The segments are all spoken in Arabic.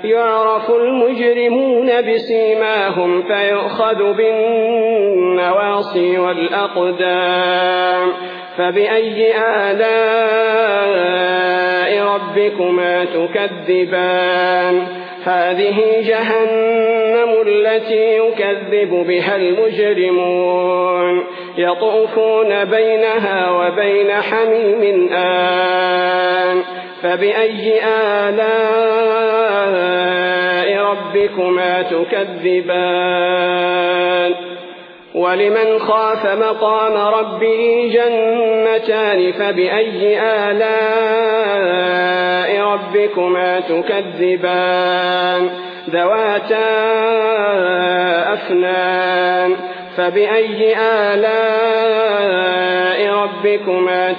يعرف المجرمون بسيماهم فيؤخذ بالنواصي والأقدام فبأي آلاء ربكما تكذبان هذه جهنم التي يكذب بها المجرمون يطوفون بينها وبين حميم آن فبأي آلاء ربكما تكذبان ولمن خاف مقام ربه جنتان فبأي آلاء ربكما تكذبان ذواتا أفنان فبأي آلاء ربكما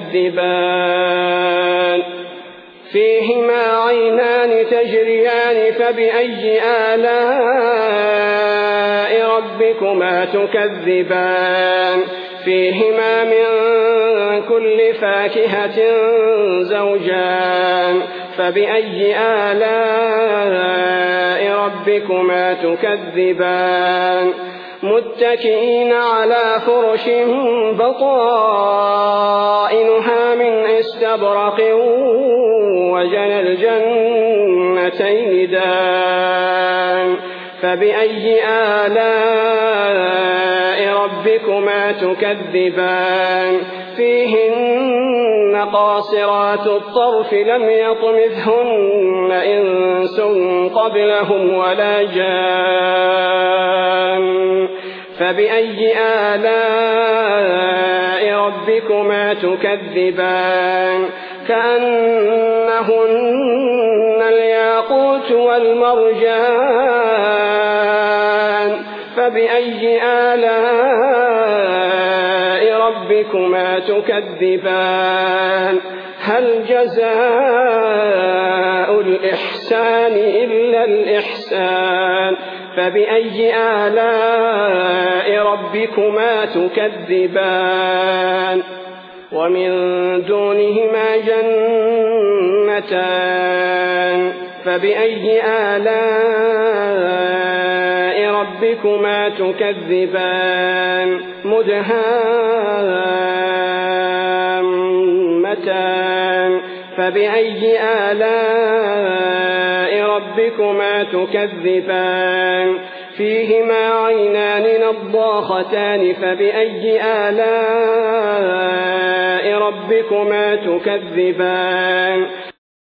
تكذبان فيهما عينان تجريان فبأي آلاء ربكما تكذبان فيهما من كل فاكهة زوجان فبأي آلاء ربكما تكذبان متكئين على فرش بطائنها من استبرق وجنى الجنتين دان فبأي آلاء ربكما تكذبان فيهن قاصرات الطرف لم يطمثهن إنس قبلهم ولا جان فبأي آلاء ربكما تكذبان كأنهن الياقوت والمرجان فبأي آلاء ربكما تكذبان هل جزاء الإحسان إلا الإحسان فبأي آلاء ربكما تكذبان ومن دونهما جنتان فبأي آلاء ربكما تكذبان مدهامتان فبأي آلاء ربكما تكذبان فيهما عينان نضاختان فبأي آلاء ربكما تكذبان